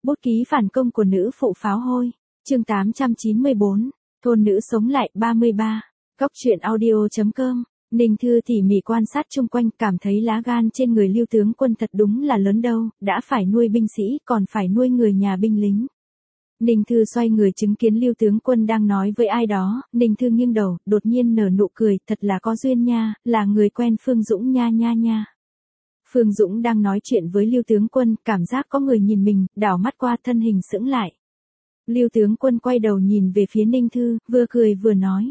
Bút ký phản công của nữ phụ pháo hôi. Chương 894. Thôn nữ sống lại 33. Góc truyện audio.com. Ninh Thư tỉ mỉ quan sát chung quanh, cảm thấy lá gan trên người Lưu tướng quân thật đúng là lớn đâu, đã phải nuôi binh sĩ, còn phải nuôi người nhà binh lính. Ninh Thư xoay người chứng kiến Lưu tướng quân đang nói với ai đó, Ninh Thư nghiêng đầu, đột nhiên nở nụ cười, thật là có duyên nha, là người quen Phương Dũng nha nha nha. Phương Dũng đang nói chuyện với Lưu tướng quân, cảm giác có người nhìn mình, đảo mắt qua thân hình sững lại. Lưu tướng quân quay đầu nhìn về phía Ninh Thư, vừa cười vừa nói.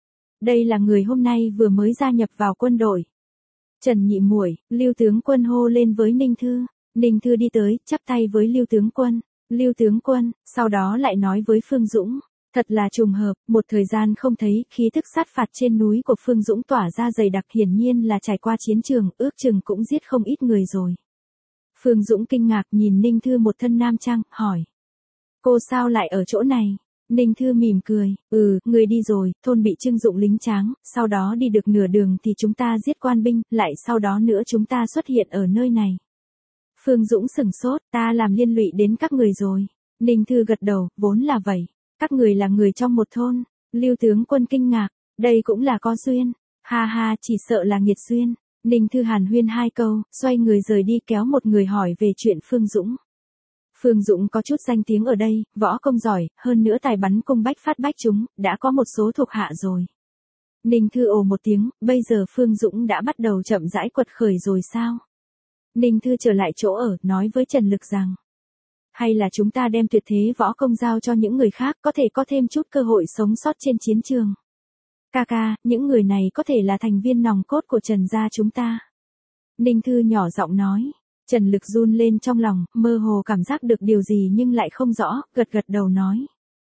Đây là người hôm nay vừa mới gia nhập vào quân đội. Trần nhị muội, Lưu tướng quân hô lên với Ninh Thư. Ninh Thư đi tới, chắp tay với Lưu tướng quân. Lưu tướng quân, sau đó lại nói với Phương Dũng. Thật là trùng hợp, một thời gian không thấy, khí thức sát phạt trên núi của Phương Dũng tỏa ra dày đặc, hiển nhiên là trải qua chiến trường, ước chừng cũng giết không ít người rồi. Phương Dũng kinh ngạc nhìn Ninh Thư một thân nam trang, hỏi. Cô sao lại ở chỗ này? Ninh Thư mỉm cười, người đi rồi, thôn bị trưng dụng lính tráng, sau đó đi được nửa đường thì chúng ta giết quan binh, lại sau đó nữa chúng ta xuất hiện ở nơi này. Phương Dũng sửng sốt, ta làm liên lụy đến các người rồi. Ninh Thư gật đầu, vốn là vậy. Các người là người trong một thôn. Lưu tướng quân kinh ngạc, đây cũng là có duyên. Ha ha, chỉ sợ là nghiệt duyên. Ninh Thư hàn huyên hai câu, xoay người rời đi, kéo một người hỏi về chuyện Phương Dũng. Phương Dũng có chút danh tiếng ở đây, võ công giỏi, hơn nữa tài bắn cung bách phát bách trúng, đã có một số thuộc hạ rồi. Ninh Thư ồ một tiếng, bây giờ Phương Dũng đã bắt đầu chậm rãi quật khởi rồi sao? Ninh Thư trở lại chỗ ở, nói với Trần Lực rằng. Hay là chúng ta đem tuyệt thế võ công giao cho những người khác, có thể có thêm chút cơ hội sống sót trên chiến trường. Ca, những người này có thể là thành viên nòng cốt của Trần gia chúng ta. Ninh Thư nhỏ giọng nói. Trần Lực run lên trong lòng, mơ hồ cảm giác được điều gì nhưng lại không rõ, gật đầu nói.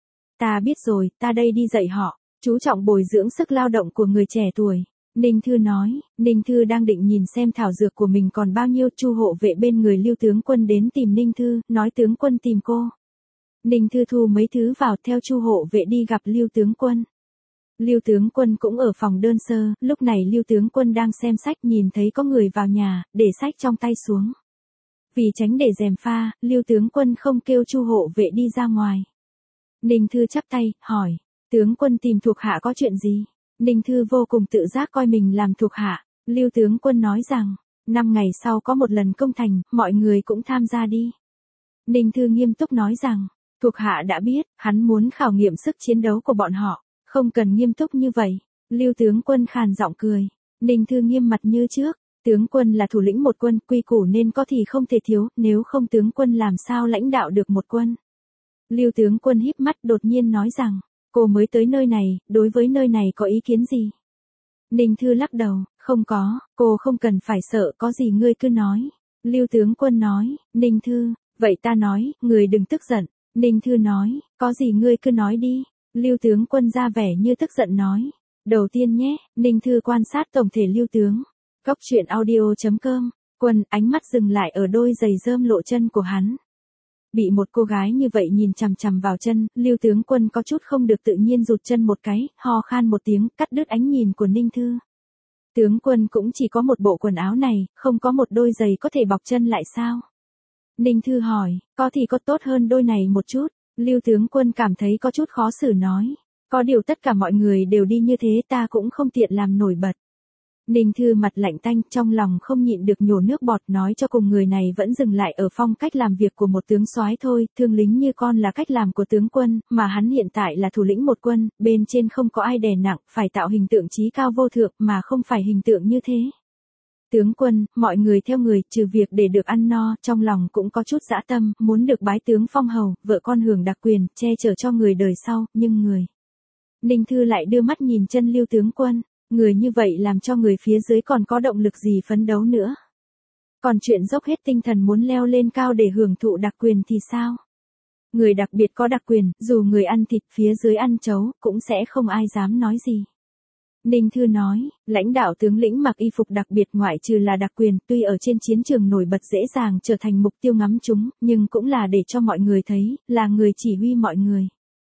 Ta biết rồi, ta đây đi dạy họ, chú trọng bồi dưỡng sức lao động của người trẻ tuổi. Ninh Thư nói, Ninh Thư đang định nhìn xem thảo dược của mình còn bao nhiêu, Chu hộ vệ bên người Lưu tướng quân đến tìm Ninh Thư, nói tướng quân tìm cô. Ninh Thư thu mấy thứ vào, theo Chu hộ vệ đi gặp Lưu tướng quân. Lưu tướng quân cũng ở phòng đơn sơ, lúc này Lưu tướng quân đang xem sách, nhìn thấy có người vào nhà, để sách trong tay xuống. Vì tránh để gièm pha, Lưu tướng quân không kêu Chu hộ vệ đi ra ngoài. Ninh Thư chắp tay, hỏi, tướng quân tìm thuộc hạ có chuyện gì? Ninh Thư vô cùng tự giác coi mình làm thuộc hạ. Lưu tướng quân nói rằng, 5 ngày sau có một lần công thành, mọi người cũng tham gia đi. Ninh Thư nghiêm túc nói rằng, thuộc hạ đã biết, hắn muốn khảo nghiệm sức chiến đấu của bọn họ, không cần nghiêm túc như vậy. Lưu tướng quân khàn giọng cười. Ninh Thư nghiêm mặt như trước, tướng quân là thủ lĩnh một quân, quy củ nên có thì không thể thiếu, nếu không tướng quân làm sao lãnh đạo được một quân. Lưu tướng quân híp mắt đột nhiên nói rằng, cô mới tới nơi này, đối với nơi này có ý kiến gì? Ninh Thư lắc đầu, không có, cô không cần phải sợ, có gì ngươi cứ nói. Lưu tướng quân nói, Ninh Thư, vậy ta nói, người đừng tức giận. Ninh Thư nói, có gì ngươi cứ nói đi. Lưu tướng quân ra vẻ như tức giận nói. Đầu tiên nhé, Ninh Thư quan sát tổng thể Lưu tướng. Góc truyện audio.com, quân, ánh mắt dừng lại ở đôi giày rơm lộ chân của hắn. Bị một cô gái như vậy nhìn chằm chằm vào chân, Lưu tướng quân có chút không được tự nhiên rụt chân một cái, ho khan một tiếng, cắt đứt ánh nhìn của Ninh Thư. Tướng quân cũng chỉ có một bộ quần áo này, không có một đôi giày có thể bọc chân lại sao? Ninh Thư hỏi, có thì có tốt hơn đôi này một chút. Lưu tướng quân cảm thấy có chút khó xử nói. Có điều tất cả mọi người đều đi như thế, ta cũng không tiện làm nổi bật. Ninh Thư mặt lạnh tanh, trong lòng không nhịn được nhổ nước bọt, nói cho cùng người này vẫn dừng lại ở phong cách làm việc của một tướng soái thôi, thương lính như con là cách làm của tướng quân, mà hắn hiện tại là thủ lĩnh một quân, bên trên không có ai đè nặng, phải tạo hình tượng chí cao vô thượng, mà không phải hình tượng như thế. Tướng quân, mọi người theo người, trừ việc để được ăn no, trong lòng cũng có chút dã tâm, muốn được bái tướng phong hầu, vợ con hưởng đặc quyền, che chở cho người đời sau, nhưng người. Ninh Thư lại đưa mắt nhìn chân Lưu tướng quân. Người như vậy làm cho người phía dưới còn có động lực gì phấn đấu nữa. Còn chuyện dốc hết tinh thần muốn leo lên cao để hưởng thụ đặc quyền thì sao? Người đặc biệt có đặc quyền, dù người ăn thịt phía dưới ăn chấu, cũng sẽ không ai dám nói gì. Ninh Thư nói, lãnh đạo tướng lĩnh mặc y phục đặc biệt ngoại trừ là đặc quyền, tuy ở trên chiến trường nổi bật dễ dàng trở thành mục tiêu ngắm chúng, nhưng cũng là để cho mọi người thấy, là người chỉ huy mọi người.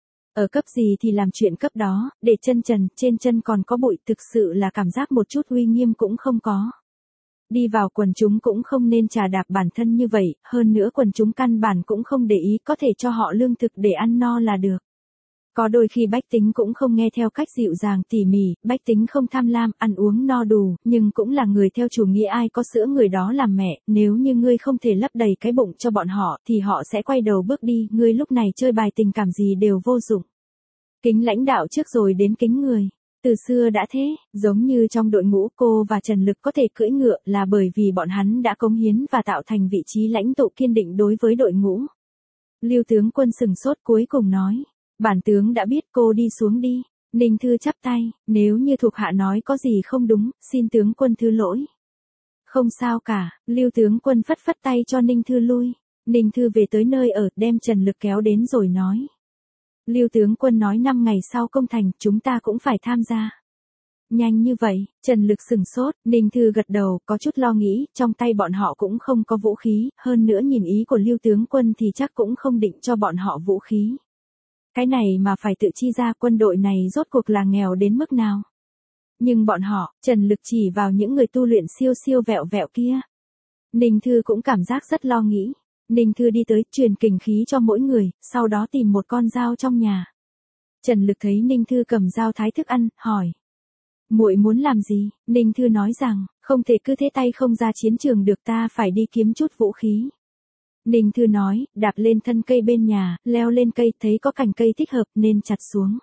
Ở cấp gì thì làm chuyện cấp đó, để chân trần, trên chân còn có bụi, thực sự là cảm giác một chút uy nghiêm cũng không có. Đi vào quần chúng cũng không nên chà đạp bản thân như vậy, hơn nữa quần chúng căn bản cũng không để ý, có thể cho họ lương thực để ăn no là được. Có đôi khi bách tính cũng không nghe theo cách dịu dàng tỉ mỉ, bách tính không tham lam, ăn uống no đủ, nhưng cũng là người theo chủ nghĩa ai có sữa người đó làm mẹ, nếu như ngươi không thể lấp đầy cái bụng cho bọn họ thì họ sẽ quay đầu bước đi, ngươi lúc này chơi bài tình cảm gì đều vô dụng. Kính lãnh đạo trước rồi đến kính người. Từ xưa đã thế, giống như trong đội ngũ cô và Trần Lực có thể cưỡi ngựa là bởi vì bọn hắn đã cống hiến và tạo thành vị trí lãnh tụ kiên định đối với đội ngũ. Lưu tướng quân sừng sốt cuối cùng nói. Bản tướng đã biết, cô đi xuống đi. Ninh Thư chắp tay, nếu như thuộc hạ nói có gì không đúng, xin tướng quân thứ lỗi. Không sao cả, Lưu tướng quân phất phất tay cho Ninh Thư lui. Ninh Thư về tới nơi ở, đem Trần Lực kéo đến rồi nói. Lưu tướng quân nói 5 ngày sau công thành, chúng ta cũng phải tham gia. Nhanh như vậy, Trần Lực sừng sốt, Ninh Thư gật đầu, có chút lo nghĩ, trong tay bọn họ cũng không có vũ khí, hơn nữa nhìn ý của Lưu tướng quân thì chắc cũng không định cho bọn họ vũ khí. Cái này mà phải tự chi ra, quân đội này rốt cuộc là nghèo đến mức nào. Nhưng bọn họ, Trần Lực chỉ vào những người tu luyện siêu siêu vẹo vẹo kia. Ninh Thư cũng cảm giác rất lo nghĩ. Ninh Thư đi tới, truyền kình khí cho mỗi người, sau đó tìm một con dao trong nhà. Trần Lực thấy Ninh Thư cầm dao thái thức ăn, hỏi. Muội muốn làm gì? Ninh Thư nói rằng, không thể cứ thế tay không ra chiến trường được, ta phải đi kiếm chút vũ khí. Ninh Thư nói, đạp lên thân cây bên nhà, leo lên cây, thấy có cành cây thích hợp nên chặt xuống.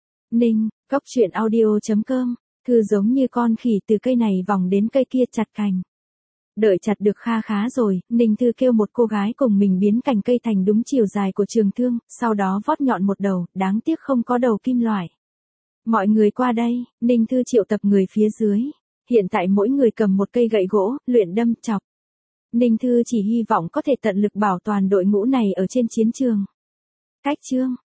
Ninh, Góc Chuyện Audio.com, Thư giống như con khỉ từ cây này vòng đến cây kia chặt cành. Đợi chặt được kha khá rồi, Ninh Thư kêu một cô gái cùng mình biến cành cây thành đúng chiều dài của trường thương, sau đó vót nhọn một đầu, đáng tiếc không có đầu kim loại. Mọi người qua đây, Ninh Thư triệu tập người phía dưới. Hiện tại mỗi người cầm một cây gậy gỗ, luyện đâm chọc. Ninh Thư chỉ hy vọng có thể tận lực bảo toàn đội ngũ này ở trên chiến trường. Cách chương